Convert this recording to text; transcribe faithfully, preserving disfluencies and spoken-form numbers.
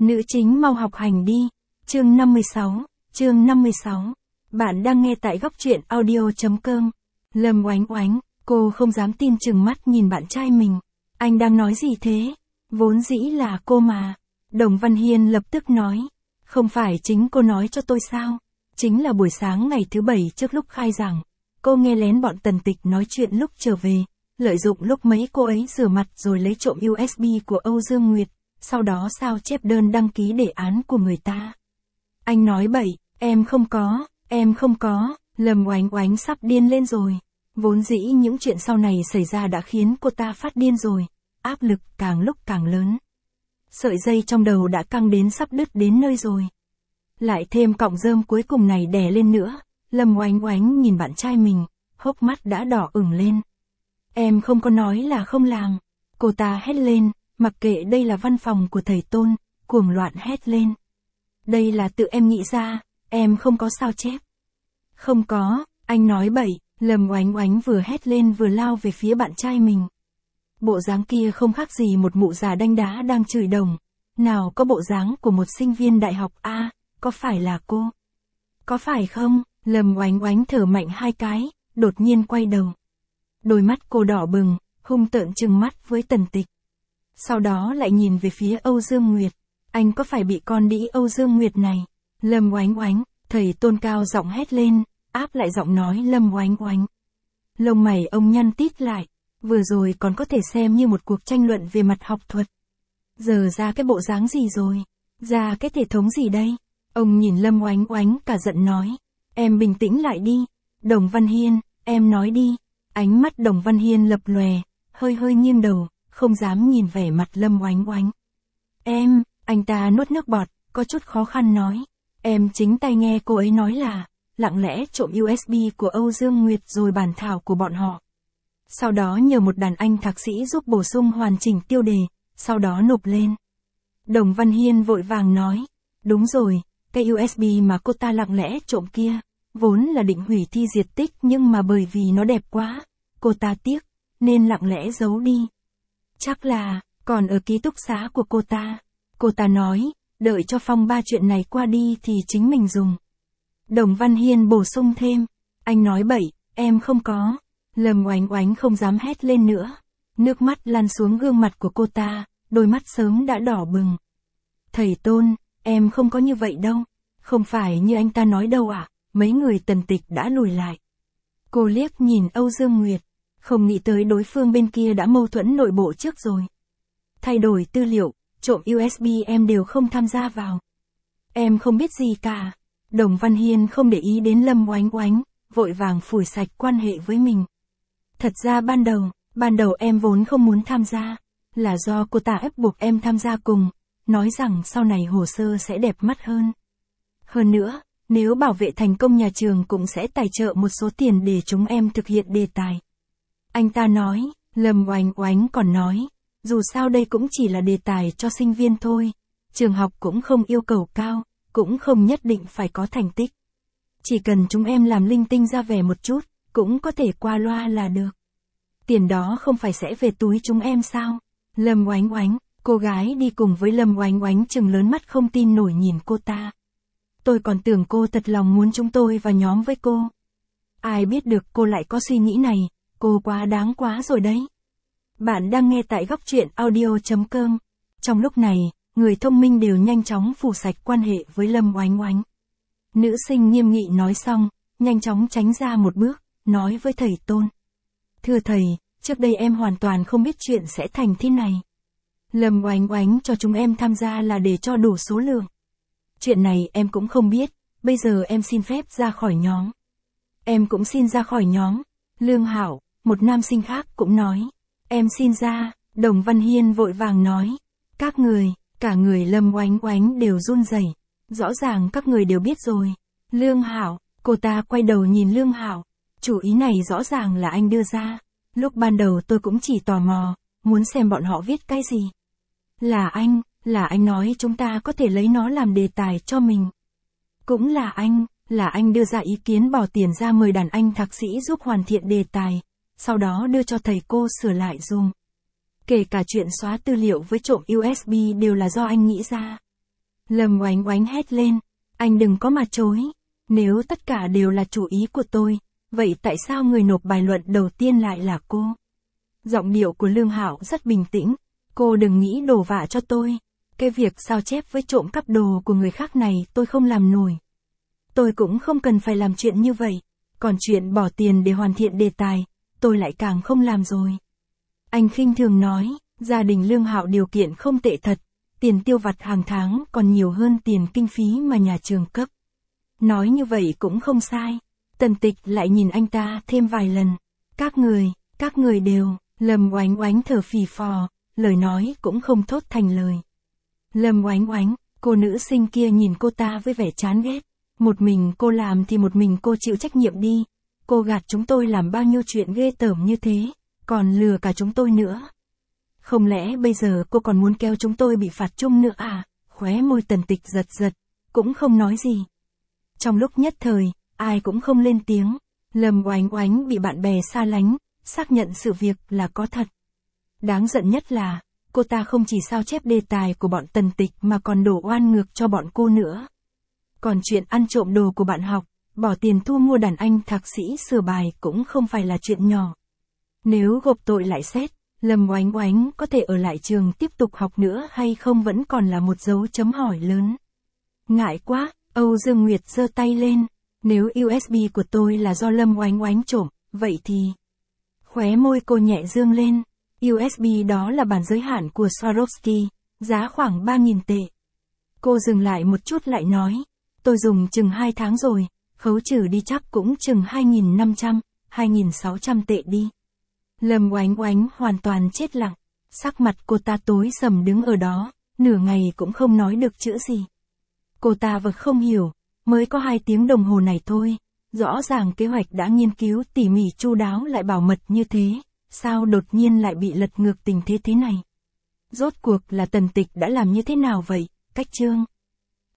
Nữ chính mau học hành đi. Chương năm mươi sáu, chương năm mươi sáu. Bạn đang nghe tại góc truyện audio.com. Lâm Oánh Oánh, cô không dám tin chừng mắt nhìn bạn trai mình. Anh đang nói gì thế? Vốn dĩ là cô mà. Đồng Văn Hiên lập tức nói. Không phải chính cô nói cho tôi sao? Chính là buổi sáng ngày thứ bảy trước lúc khai giảng. Cô nghe lén bọn Tần Tịch nói chuyện lúc trở về. Lợi dụng lúc mấy cô ấy rửa mặt rồi lấy trộm u ét bê của Âu Dương Nguyệt. Sau đó sao chép đơn đăng ký đề án của người ta. Anh nói bậy, em không có, em không có. Lâm Oánh Oánh sắp điên lên rồi. Vốn dĩ những chuyện sau này xảy ra đã khiến cô ta phát điên rồi. Áp lực càng lúc càng lớn. Sợi dây trong đầu đã căng đến sắp đứt đến nơi rồi. Lại thêm cọng rơm cuối cùng này đè lên nữa. Lâm Oánh Oánh nhìn bạn trai mình, hốc mắt đã đỏ ửng lên. Em không có nói là không làm. Cô ta hét lên, mặc kệ đây là văn phòng của thầy Tôn, cuồng loạn hét lên. Đây là tự em nghĩ ra, em không có sao chép. Không có, anh nói bậy. Lâm Oánh Oánh vừa hét lên vừa lao về phía bạn trai mình. Bộ dáng kia không khác gì một mụ già đanh đá đang chửi đồng. Nào có bộ dáng của một sinh viên đại học a, à, có phải là cô? Có phải không? Lâm Oánh Oánh thở mạnh hai cái, đột nhiên quay đầu. Đôi mắt cô đỏ bừng, hung tợn trừng mắt với Tần Tịch. Sau đó lại nhìn về phía Âu Dương Nguyệt. Anh có phải bị con đĩ Âu Dương Nguyệt này? Lâm Oánh Oánh, thầy Tôn cao giọng hét lên, áp lại giọng nói Lâm Oánh Oánh. Lông mày ông nhăn tít lại, vừa rồi còn có thể xem như một cuộc tranh luận về mặt học thuật. Giờ ra cái bộ dáng gì rồi? Ra cái thể thống gì đây? Ông nhìn Lâm Oánh Oánh cả giận nói. Em bình tĩnh lại đi. Đồng Văn Hiên, em nói đi. Ánh mắt Đồng Văn Hiên lập lòe, hơi hơi nghiêng đầu, không dám nhìn vẻ mặt Lâm Oánh Oánh. Em, anh ta nuốt nước bọt, có chút khó khăn nói. Em chính tay nghe cô ấy nói là, lặng lẽ trộm u ét bê của Âu Dương Nguyệt rồi bản thảo của bọn họ. Sau đó nhờ một đàn anh thạc sĩ giúp bổ sung hoàn chỉnh tiêu đề, sau đó nộp lên. Đồng Văn Hiên vội vàng nói. Đúng rồi, cái u ét bê mà cô ta lặng lẽ trộm kia, vốn là định hủy thi diệt tích nhưng mà bởi vì nó đẹp quá, cô ta tiếc, nên lặng lẽ giấu đi. Chắc là, còn ở ký túc xá của cô ta. Cô ta nói, đợi cho phong ba chuyện này qua đi thì chính mình dùng. Đồng Văn Hiên bổ sung thêm. Anh nói bậy, em không có. Lâm Oánh Oánh không dám hét lên nữa. Nước mắt lăn xuống gương mặt của cô ta, đôi mắt sớm đã đỏ bừng. Thầy Tôn, em không có như vậy đâu. Không phải như anh ta nói đâu ạ. À? Mấy người Tần Tịch đã lùi lại. Cô liếc nhìn Âu Dương Nguyệt. Không nghĩ tới đối phương bên kia đã mâu thuẫn nội bộ trước rồi. Thay đổi tư liệu, trộm u ét bê em đều không tham gia vào. Em không biết gì cả. Đồng Văn Hiên không để ý đến Lâm Oánh Oánh, vội vàng phủi sạch quan hệ với mình. Thật ra ban đầu, ban đầu em vốn không muốn tham gia. Là do cô ta ép buộc em tham gia cùng, nói rằng sau này hồ sơ sẽ đẹp mắt hơn. Hơn nữa, nếu bảo vệ thành công nhà trường cũng sẽ tài trợ một số tiền để chúng em thực hiện đề tài. Anh ta nói, Lâm Oánh Oánh còn nói, dù sao đây cũng chỉ là đề tài cho sinh viên thôi, trường học cũng không yêu cầu cao, cũng không nhất định phải có thành tích. Chỉ cần chúng em làm linh tinh ra vẻ một chút, cũng có thể qua loa là được. Tiền đó không phải sẽ về túi chúng em sao? Lâm Oánh Oánh, cô gái đi cùng với Lâm Oánh Oánh trừng lớn mắt không tin nổi nhìn cô ta. Tôi còn tưởng cô thật lòng muốn chúng tôi vào nhóm với cô. Ai biết được cô lại có suy nghĩ này, cô quá đáng quá rồi đấy. Bạn đang nghe tại góc truyện audio.com. Trong lúc này, người thông minh đều nhanh chóng phủ sạch quan hệ với Lâm Oánh Oánh. Nữ sinh nghiêm nghị nói xong, nhanh chóng tránh ra một bước, nói với thầy Tôn. Thưa thầy, trước đây em hoàn toàn không biết chuyện sẽ thành thế này. Lâm Oánh Oánh cho chúng em tham gia là để cho đủ số lượng. Chuyện này em cũng không biết, bây giờ em xin phép ra khỏi nhóm. Em cũng xin ra khỏi nhóm. Lương Hảo, một nam sinh khác cũng nói. Em xin ra. Đồng Văn Hiên vội vàng nói. Các người, cả người Lâm Oánh Oánh đều run rẩy. Rõ ràng các người đều biết rồi. Lương Hảo, cô ta quay đầu nhìn Lương Hảo. Chủ ý này rõ ràng là anh đưa ra. Lúc ban đầu tôi cũng chỉ tò mò, muốn xem bọn họ viết cái gì. Là anh, là anh nói chúng ta có thể lấy nó làm đề tài cho mình. Cũng là anh, là anh đưa ra ý kiến bỏ tiền ra mời đàn anh thạc sĩ giúp hoàn thiện đề tài, sau đó đưa cho thầy cô sửa lại dùng. Kể cả chuyện xóa tư liệu với trộm u ét bê đều là do anh nghĩ ra. Lâm Oánh Oánh hét lên, anh đừng có mà chối. Nếu tất cả đều là chủ ý của tôi, vậy tại sao người nộp bài luận đầu tiên lại là cô? Giọng điệu của Lương Hạo rất bình tĩnh, cô đừng nghĩ đổ vạ cho tôi. Cái việc sao chép với trộm cắp đồ của người khác này tôi không làm nổi. Tôi cũng không cần phải làm chuyện như vậy, còn chuyện bỏ tiền để hoàn thiện đề tài, tôi lại càng không làm rồi. Anh khinh thường nói, gia đình Lương Hạo điều kiện không tệ thật, tiền tiêu vặt hàng tháng còn nhiều hơn tiền kinh phí mà nhà trường cấp. Nói như vậy cũng không sai. Tần Tịch lại nhìn anh ta thêm vài lần. Các người, các người đều, Lâm Oánh Oánh thở phì phò, lời nói cũng không thốt thành lời. Lâm Oánh Oánh, cô nữ sinh kia nhìn cô ta với vẻ chán ghét. Một mình cô làm thì một mình cô chịu trách nhiệm đi. Cô gạt chúng tôi làm bao nhiêu chuyện ghê tởm như thế, còn lừa cả chúng tôi nữa. Không lẽ bây giờ cô còn muốn kéo chúng tôi bị phạt chung nữa à? Khóe môi Tần Tịch giật giật, cũng không nói gì. Trong lúc nhất thời, ai cũng không lên tiếng. Lâm Oánh Oánh bị bạn bè xa lánh, xác nhận sự việc là có thật. Đáng giận nhất là, cô ta không chỉ sao chép đề tài của bọn Tần Tịch mà còn đổ oan ngược cho bọn cô nữa. Còn chuyện ăn trộm đồ của bạn học, bỏ tiền thu mua đàn anh thạc sĩ sửa bài cũng không phải là chuyện nhỏ. Nếu gộp tội lại xét, Lâm Oánh Oánh có thể ở lại trường tiếp tục học nữa hay không vẫn còn là một dấu chấm hỏi lớn. Ngại quá, Âu Dương Nguyệt giơ tay lên. Nếu u ét bê của tôi là do Lâm Oánh Oánh trộm, vậy thì... Khóe môi cô nhẹ dương lên. u ét bê đó là bản giới hạn của Swarovski, giá khoảng ba nghìn tệ. Cô dừng lại một chút lại nói. Tôi dùng chừng hai tháng rồi, khấu trừ đi chắc cũng chừng hai nghìn năm trăm, hai nghìn sáu trăm tệ đi. Lâm Oánh Oánh hoàn toàn chết lặng. Sắc mặt cô ta tối sầm đứng ở đó, nửa ngày cũng không nói được chữ gì. Cô ta vẫn không hiểu, mới có hai tiếng đồng hồ này thôi, rõ ràng kế hoạch đã nghiên cứu tỉ mỉ chu đáo lại bảo mật như thế, sao đột nhiên lại bị lật ngược tình thế thế này? Rốt cuộc là Tần Tịch đã làm như thế nào vậy? Cách chương